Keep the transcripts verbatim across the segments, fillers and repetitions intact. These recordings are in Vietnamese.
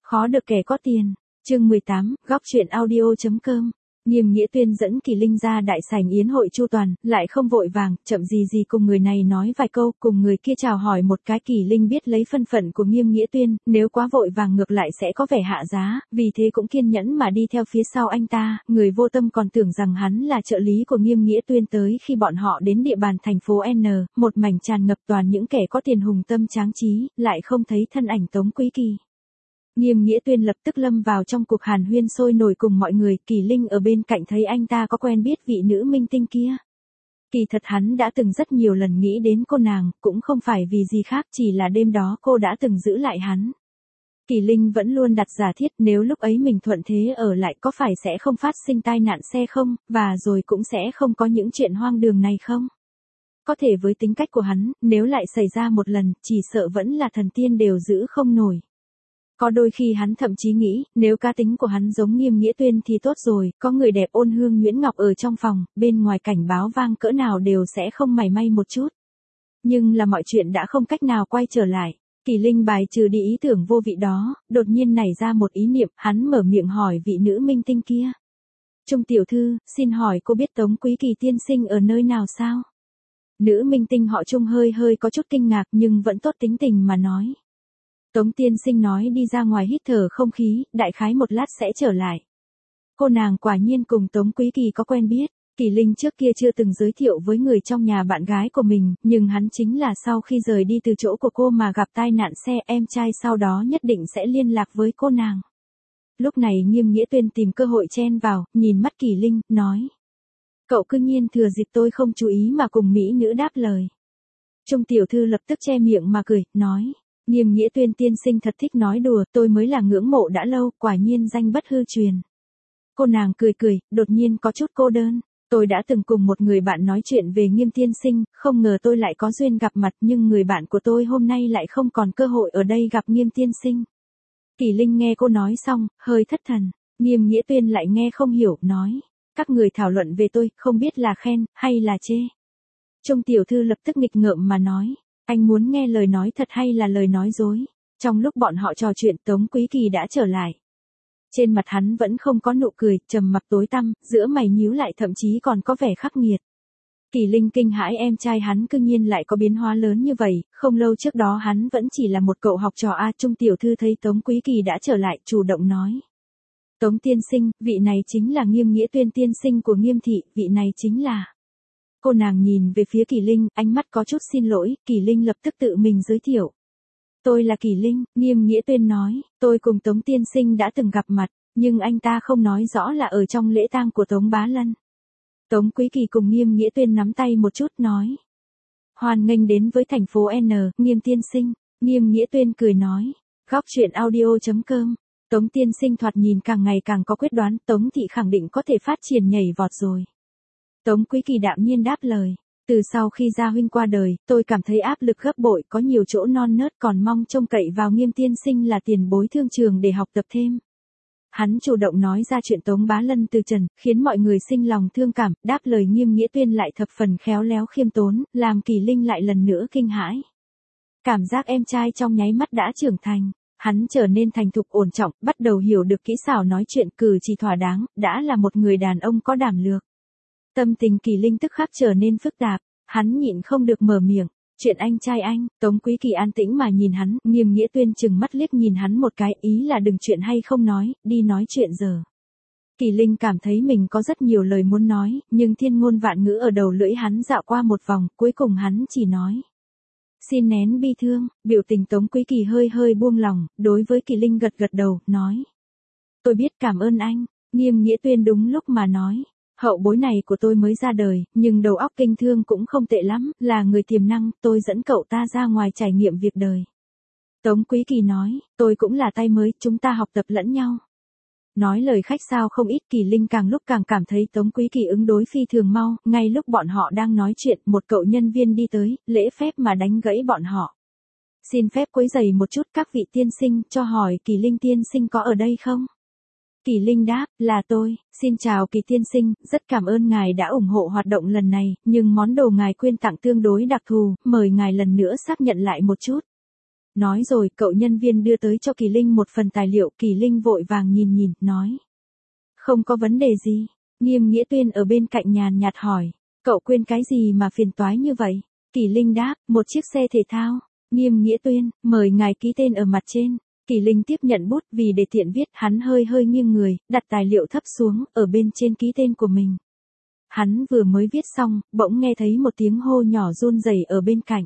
Khó được kẻ có tiền. Chương mười tám, góc truyện audio.com. Nghiêm Nghĩa Tuyên dẫn Kỳ Linh ra đại sảnh yến hội chu toàn, lại không vội vàng, chậm gì gì cùng người này nói vài câu, cùng người kia chào hỏi một cái. Kỳ Linh biết lấy thân phận của Nghiêm Nghĩa Tuyên, nếu quá vội vàng ngược lại sẽ có vẻ hạ giá, vì thế cũng kiên nhẫn mà đi theo phía sau anh ta. Người vô tâm còn tưởng rằng hắn là trợ lý của Nghiêm Nghĩa Tuyên. Tới khi bọn họ đến địa bàn thành phố N, một mảnh tràn ngập toàn những kẻ có tiền hùng tâm tráng trí, lại không thấy thân ảnh Tống Quý Kỳ. Nghiêm Nghĩa Tuyên lập tức lâm vào trong cuộc hàn huyên sôi nổi cùng mọi người. Kỳ Linh ở bên cạnh thấy anh ta có quen biết vị nữ minh tinh kia. Kỳ thật hắn đã từng rất nhiều lần nghĩ đến cô nàng, cũng không phải vì gì khác, chỉ là đêm đó cô đã từng giữ lại hắn. Kỳ Linh vẫn luôn đặt giả thiết nếu lúc ấy mình thuận thế ở lại có phải sẽ không phát sinh tai nạn xe không, và rồi cũng sẽ không có những chuyện hoang đường này không. Có thể với tính cách của hắn, nếu lại xảy ra một lần, chỉ sợ vẫn là thần tiên đều giữ không nổi. Có đôi khi hắn thậm chí nghĩ, nếu cá tính của hắn giống Nghiêm Nghĩa Tuyên thì tốt rồi, có người đẹp ôn hương nhuyễn ngọc ở trong phòng, bên ngoài cảnh báo vang cỡ nào đều sẽ không mảy may một chút. Nhưng là mọi chuyện đã không cách nào quay trở lại. Kỳ Linh bài trừ đi ý tưởng vô vị đó, đột nhiên nảy ra một ý niệm, hắn mở miệng hỏi vị nữ minh tinh kia. Trung tiểu thư, xin hỏi cô biết Tống Quý Kỳ tiên sinh ở nơi nào sao? Nữ minh tinh họ Trung hơi hơi có chút kinh ngạc nhưng vẫn tốt tính tình mà nói. Tống tiên sinh nói đi ra ngoài hít thở không khí, đại khái một lát sẽ trở lại. Cô nàng quả nhiên cùng Tống Quý Kỳ có quen biết. Kỳ Linh trước kia chưa từng giới thiệu với người trong nhà bạn gái của mình, nhưng hắn chính là sau khi rời đi từ chỗ của cô mà gặp tai nạn xe, em trai sau đó nhất định sẽ liên lạc với cô nàng. Lúc này Nghiêm Nghĩa Tuyên tìm cơ hội chen vào, nhìn mắt Kỳ Linh, nói. Cậu cứ nhiên thừa dịp tôi không chú ý mà cùng mỹ nữ đáp lời. Trung tiểu thư lập tức che miệng mà cười, nói. Nghiêm Nghĩa Tuyên tiên sinh thật thích nói đùa, tôi mới là ngưỡng mộ đã lâu, quả nhiên danh bất hư truyền. Cô nàng cười cười, đột nhiên có chút cô đơn. Tôi đã từng cùng một người bạn nói chuyện về Nghiêm tiên sinh, không ngờ tôi lại có duyên gặp mặt, nhưng người bạn của tôi hôm nay lại không còn cơ hội ở đây gặp Nghiêm tiên sinh. Kỳ Linh nghe cô nói xong, hơi thất thần. Nghiêm Nghĩa Tuyên lại nghe không hiểu, nói. Các người thảo luận về tôi, không biết là khen, hay là chê. Trung tiểu thư lập tức nghịch ngợm mà nói. Anh muốn nghe lời nói thật hay là lời nói dối? Trong lúc bọn họ trò chuyện Tống Quý Kỳ đã trở lại. Trên mặt hắn vẫn không có nụ cười, trầm mặc tối tăm, giữa mày nhíu lại thậm chí còn có vẻ khắc nghiệt. Kỳ Linh kinh hãi em trai hắn cư nhiên lại có biến hóa lớn như vậy, không lâu trước đó hắn vẫn chỉ là một cậu học trò A. Trung tiểu thư thấy Tống Quý Kỳ đã trở lại, chủ động nói. Tống tiên sinh, vị này chính là Nghiêm Nghĩa Tuyên tiên sinh của Nghiêm thị, vị này chính là... Cô nàng nhìn về phía Kỳ Linh, ánh mắt có chút xin lỗi, Kỳ Linh lập tức tự mình giới thiệu. Tôi là Kỳ Linh, Nghiêm Nghĩa Tuyên nói, tôi cùng Tống tiên sinh đã từng gặp mặt, nhưng anh ta không nói rõ là ở trong lễ tang của Tống Bá Lân. Tống Quý Kỳ cùng Nghiêm Nghĩa Tuyên nắm tay một chút nói. Hoan nghênh đến với thành phố N, Nghiêm tiên sinh, Nghiêm Nghĩa Tuyên cười nói. Góc truyện audio.com. Tống tiên sinh thoạt nhìn càng ngày càng có quyết đoán, Tống thị khẳng định có thể phát triển nhảy vọt rồi. Tống Quý Kỳ đạm nhiên đáp lời. Từ sau khi gia huynh qua đời, tôi cảm thấy áp lực gấp bội, có nhiều chỗ non nớt, còn mong trông cậy vào Nghiêm tiên sinh là tiền bối thương trường để học tập thêm. Hắn chủ động nói ra chuyện Tống Bá Lân từ trần, khiến mọi người sinh lòng thương cảm, đáp lời Nghiêm Nghĩa Tuyên lại thập phần khéo léo khiêm tốn, làm Kỳ Linh lại lần nữa kinh hãi. Cảm giác em trai trong nháy mắt đã trưởng thành. Hắn trở nên thành thục ổn trọng, bắt đầu hiểu được kỹ xảo nói chuyện, cử chỉ thỏa đáng, đã là một người đàn ông có đảm lược. Tâm tình Kỳ Linh tức khắc trở nên phức tạp, hắn nhịn không được mở miệng. Chuyện anh trai anh, Tống Quý Kỳ an tĩnh mà nhìn hắn, Nghiêm Nghĩa Tuyên chừng mắt liếc nhìn hắn một cái, ý là đừng chuyện hay không nói, đi nói chuyện giờ. Kỳ Linh cảm thấy mình có rất nhiều lời muốn nói, nhưng thiên ngôn vạn ngữ ở đầu lưỡi hắn dạo qua một vòng, cuối cùng hắn chỉ nói. Xin nén bi thương, biểu tình Tống Quý Kỳ hơi hơi buông lòng, đối với Kỳ Linh gật gật đầu, nói. Tôi biết cảm ơn anh, Nghiêm Nghĩa Tuyên đúng lúc mà nói. Hậu bối này của tôi mới ra đời, nhưng đầu óc kinh thương cũng không tệ lắm, là người tiềm năng, tôi dẫn cậu ta ra ngoài trải nghiệm việc đời. Tống Quý Kỳ nói, tôi cũng là tay mới, chúng ta học tập lẫn nhau. Nói lời khách sáo không ít, Kỳ Linh càng lúc càng cảm thấy Tống Quý Kỳ ứng đối phi thường mau, ngay lúc bọn họ đang nói chuyện, một cậu nhân viên đi tới, lễ phép mà đánh gãy bọn họ. Xin phép quấy rầy một chút các vị tiên sinh, cho hỏi Kỳ Linh tiên sinh có ở đây không? Kỳ Linh đáp, là tôi, xin chào Kỳ tiên sinh, rất cảm ơn ngài đã ủng hộ hoạt động lần này, nhưng món đồ ngài quyên tặng tương đối đặc thù, mời ngài lần nữa xác nhận lại một chút. Nói rồi, cậu nhân viên đưa tới cho Kỳ Linh một phần tài liệu, Kỳ Linh vội vàng nhìn nhìn, nói. Không có vấn đề gì. Nghiêm Nghĩa Tuyên ở bên cạnh nhàn nhạt hỏi. Cậu quên cái gì mà phiền toái như vậy? Kỳ Linh đáp, một chiếc xe thể thao. Nghiêm Nghĩa Tuyên, mời ngài ký tên ở mặt trên. Kỳ Linh tiếp nhận bút, vì để tiện viết, hắn hơi hơi nghiêng người, đặt tài liệu thấp xuống, ở bên trên ký tên của mình. Hắn vừa mới viết xong, bỗng nghe thấy một tiếng hô nhỏ run rẩy ở bên cạnh.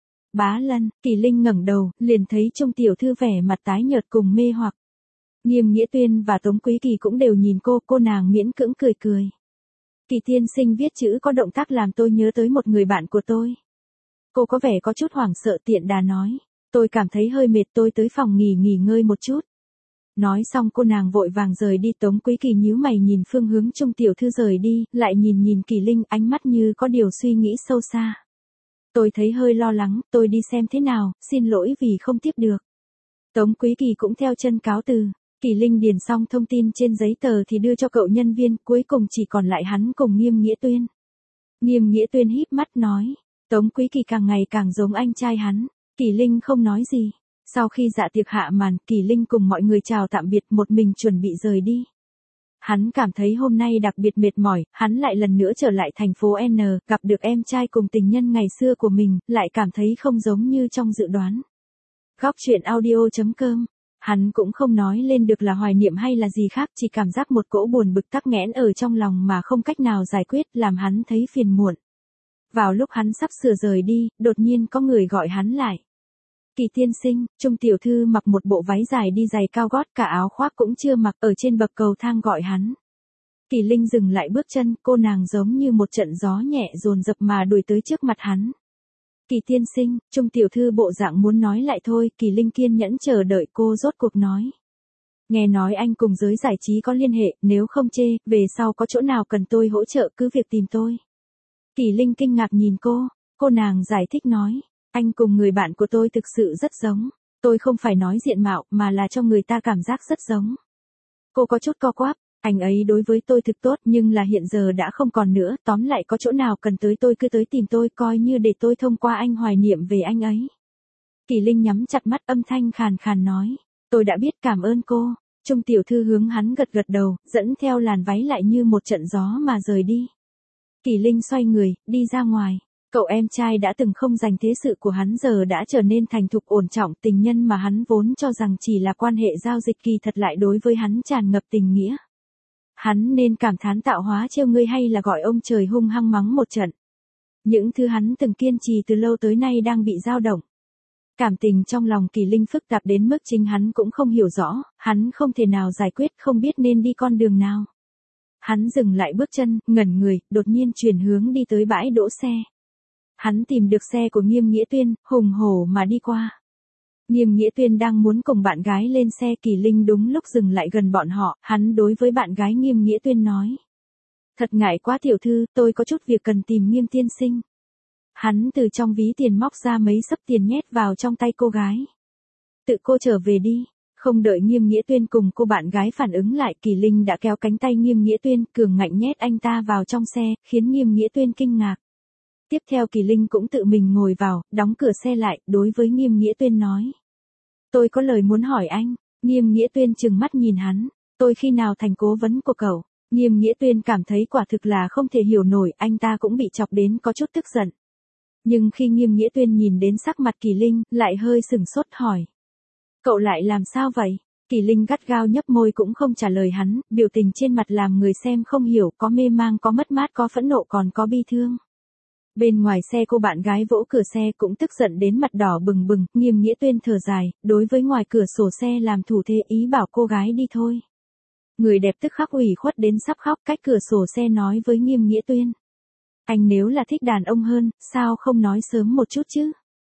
Bá Lân. Kỳ Linh ngẩng đầu, liền thấy Trung tiểu thư vẻ mặt tái nhợt cùng mê hoặc. Nghiêm Nghĩa Tuyên và Tống Quý Kỳ cũng đều nhìn cô, cô nàng miễn cưỡng cười cười. Kỳ tiên sinh viết chữ có động tác làm tôi nhớ tới một người bạn của tôi. Cô có vẻ có chút hoảng sợ, tiện đà nói. Tôi cảm thấy hơi mệt, tôi tới phòng nghỉ nghỉ ngơi một chút. Nói xong cô nàng vội vàng rời đi. Tống Quý Kỳ nhíu mày nhìn phương hướng Trung tiểu thư rời đi, lại nhìn nhìn Kỳ Linh, ánh mắt như có điều suy nghĩ sâu xa. Tôi thấy hơi lo lắng, tôi đi xem thế nào, xin lỗi vì không tiếp được. Tống Quý Kỳ cũng theo chân cáo từ. Kỳ Linh điền xong thông tin trên giấy tờ thì đưa cho cậu nhân viên, cuối cùng chỉ còn lại hắn cùng Nghiêm Nghĩa Tuyên. Nghiêm Nghĩa Tuyên híp mắt nói, Tống Quý Kỳ càng ngày càng giống anh trai hắn. Kỳ Linh không nói gì. Sau khi dạ tiệc hạ màn, Kỳ Linh cùng mọi người chào tạm biệt, một mình chuẩn bị rời đi. Hắn cảm thấy hôm nay đặc biệt mệt mỏi, hắn lại lần nữa trở lại thành phố N, gặp được em trai cùng tình nhân ngày xưa của mình, lại cảm thấy không giống như trong dự đoán. Góc truyện audio chấm com. Hắn cũng không nói lên được là hoài niệm hay là gì khác, chỉ cảm giác một cỗ buồn bực tắc nghẽn ở trong lòng mà không cách nào giải quyết, làm hắn thấy phiền muộn. Vào lúc hắn sắp sửa rời đi, đột nhiên có người gọi hắn lại. Kỳ tiên sinh. Trung tiểu thư mặc một bộ váy dài đi giày cao gót, cả áo khoác cũng chưa mặc, ở trên bậc cầu thang gọi hắn. Kỳ Linh dừng lại bước chân, cô nàng giống như một trận gió nhẹ dồn dập mà đuổi tới trước mặt hắn. Kỳ tiên sinh. Trung tiểu thư bộ dạng muốn nói lại thôi, Kỳ Linh kiên nhẫn chờ đợi cô rốt cuộc nói. Nghe nói anh cùng giới giải trí có liên hệ, nếu không chê, về sau có chỗ nào cần tôi hỗ trợ cứ việc tìm tôi. Kỳ Linh kinh ngạc nhìn cô, cô nàng giải thích nói. Anh cùng người bạn của tôi thực sự rất giống. Tôi không phải nói diện mạo, mà là cho người ta cảm giác rất giống. Cô có chút co quắp, anh ấy đối với tôi thực tốt, nhưng là hiện giờ đã không còn nữa, tóm lại có chỗ nào cần tới tôi cứ tới tìm tôi, coi như để tôi thông qua anh hoài niệm về anh ấy. Kỳ Linh nhắm chặt mắt, âm thanh khàn khàn nói. Tôi đã biết, cảm ơn cô. Trung tiểu thư hướng hắn gật gật đầu, dẫn theo làn váy lại như một trận gió mà rời đi. Kỳ Linh xoay người, đi ra ngoài. Cậu em trai đã từng không dành thế sự của hắn giờ đã trở nên thành thục ổn trọng, tình nhân mà hắn vốn cho rằng chỉ là quan hệ giao dịch kỳ thật lại đối với hắn tràn ngập tình nghĩa. Hắn nên cảm thán tạo hóa trêu ngươi hay là gọi ông trời hung hăng mắng một trận. Những thứ hắn từng kiên trì từ lâu tới nay đang bị dao động. Cảm tình trong lòng Kỳ Linh phức tạp đến mức chính hắn cũng không hiểu rõ, hắn không thể nào giải quyết, không biết nên đi con đường nào. Hắn dừng lại bước chân, ngẩn người, đột nhiên chuyển hướng đi tới bãi đỗ xe. Hắn tìm được xe của Nghiêm Nghĩa Tuyên, hùng hổ mà đi qua. Nghiêm Nghĩa Tuyên đang muốn cùng bạn gái lên xe, Kỳ Linh đúng lúc dừng lại gần bọn họ, hắn đối với bạn gái Nghiêm Nghĩa Tuyên nói. Thật ngại quá tiểu thư, tôi có chút việc cần tìm Nghiêm tiên sinh. Hắn từ trong ví tiền móc ra mấy xấp tiền nhét vào trong tay cô gái. Tự cô trở về đi. Không đợi Nghiêm Nghĩa Tuyên cùng cô bạn gái phản ứng lại, Kỳ Linh đã kéo cánh tay Nghiêm Nghĩa Tuyên, cường ngạnh nhét anh ta vào trong xe, khiến Nghiêm Nghĩa Tuyên kinh ngạc. Tiếp theo Kỳ Linh cũng tự mình ngồi vào, đóng cửa xe lại, đối với Nghiêm Nghĩa Tuyên nói. Tôi có lời muốn hỏi anh. Nghiêm Nghĩa Tuyên trừng mắt nhìn hắn. Tôi khi nào thành cố vấn của cậu? Nghiêm Nghĩa Tuyên cảm thấy quả thực là không thể hiểu nổi, anh ta cũng bị chọc đến có chút tức giận. Nhưng khi Nghiêm Nghĩa Tuyên nhìn đến sắc mặt Kỳ Linh, lại hơi sửng sốt hỏi. Cậu lại làm sao vậy? Kỳ Linh gắt gao nhấp môi cũng không trả lời hắn, biểu tình trên mặt làm người xem không hiểu, có mê mang, có mất mát, có phẫn nộ, còn có bi thương. Bên ngoài xe cô bạn gái vỗ cửa xe cũng tức giận đến mặt đỏ bừng bừng, Nghiêm Nghĩa Tuyên thở dài, đối với ngoài cửa sổ xe làm thủ thế ý bảo cô gái đi thôi. Người đẹp tức khắc ủy khuất đến sắp khóc, cách cửa sổ xe nói với Nghiêm Nghĩa Tuyên. Anh nếu là thích đàn ông hơn, sao không nói sớm một chút chứ?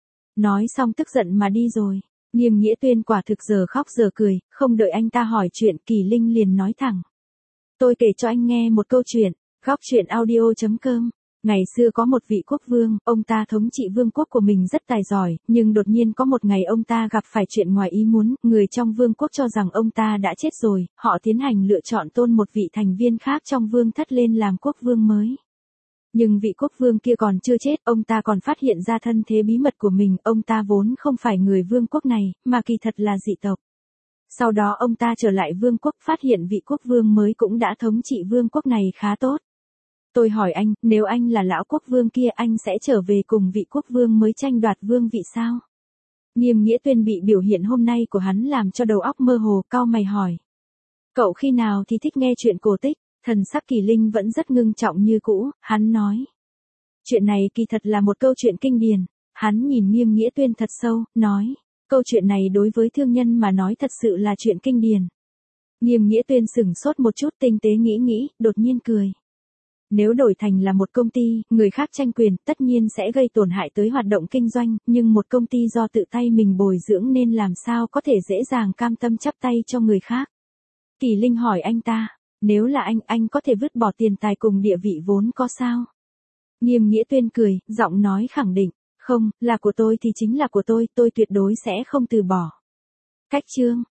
Nói xong tức giận mà đi rồi. Nghiêm Nghĩa Tuyên quả thực giờ khóc giờ cười, không đợi anh ta hỏi chuyện, Kỳ Linh liền nói thẳng. Tôi kể cho anh nghe một câu chuyện. Góc truyện audio chấm com. Ngày xưa có một vị quốc vương, ông ta thống trị vương quốc của mình rất tài giỏi, nhưng đột nhiên có một ngày ông ta gặp phải chuyện ngoài ý muốn, người trong vương quốc cho rằng ông ta đã chết rồi, họ tiến hành lựa chọn tôn một vị thành viên khác trong vương thất lên làm quốc vương mới. Nhưng vị quốc vương kia còn chưa chết, ông ta còn phát hiện ra thân thế bí mật của mình, ông ta vốn không phải người vương quốc này, mà kỳ thật là dị tộc. Sau đó ông ta trở lại vương quốc, phát hiện vị quốc vương mới cũng đã thống trị vương quốc này khá tốt. Tôi hỏi anh, nếu anh là lão quốc vương kia, anh sẽ trở về cùng vị quốc vương mới tranh đoạt vương vị sao? Nghiêm Nghĩa Tuyên bị biểu hiện hôm nay của hắn làm cho đầu óc mơ hồ, cau mày hỏi. Cậu khi nào thì thích nghe chuyện cổ tích? Thần sắc Kỳ Linh vẫn rất ngưng trọng như cũ, hắn nói. Chuyện này kỳ thật là một câu chuyện kinh điển. Hắn nhìn Nghiêm Nghĩa Tuyên thật sâu, nói. Câu chuyện này đối với thương nhân mà nói thật sự là chuyện kinh điển. Nghiêm Nghĩa Tuyên sửng sốt một chút, tinh tế nghĩ nghĩ, đột nhiên cười. Nếu đổi thành là một công ty, người khác tranh quyền, tất nhiên sẽ gây tổn hại tới hoạt động kinh doanh, nhưng một công ty do tự tay mình bồi dưỡng nên làm sao có thể dễ dàng cam tâm chắp tay cho người khác. Kỳ Linh hỏi anh ta, nếu là anh, anh có thể vứt bỏ tiền tài cùng địa vị vốn có sao? Nghiêm Nghĩa Tuyên cười, giọng nói khẳng định, không, là của tôi thì chính là của tôi, tôi tuyệt đối sẽ không từ bỏ. Cách chương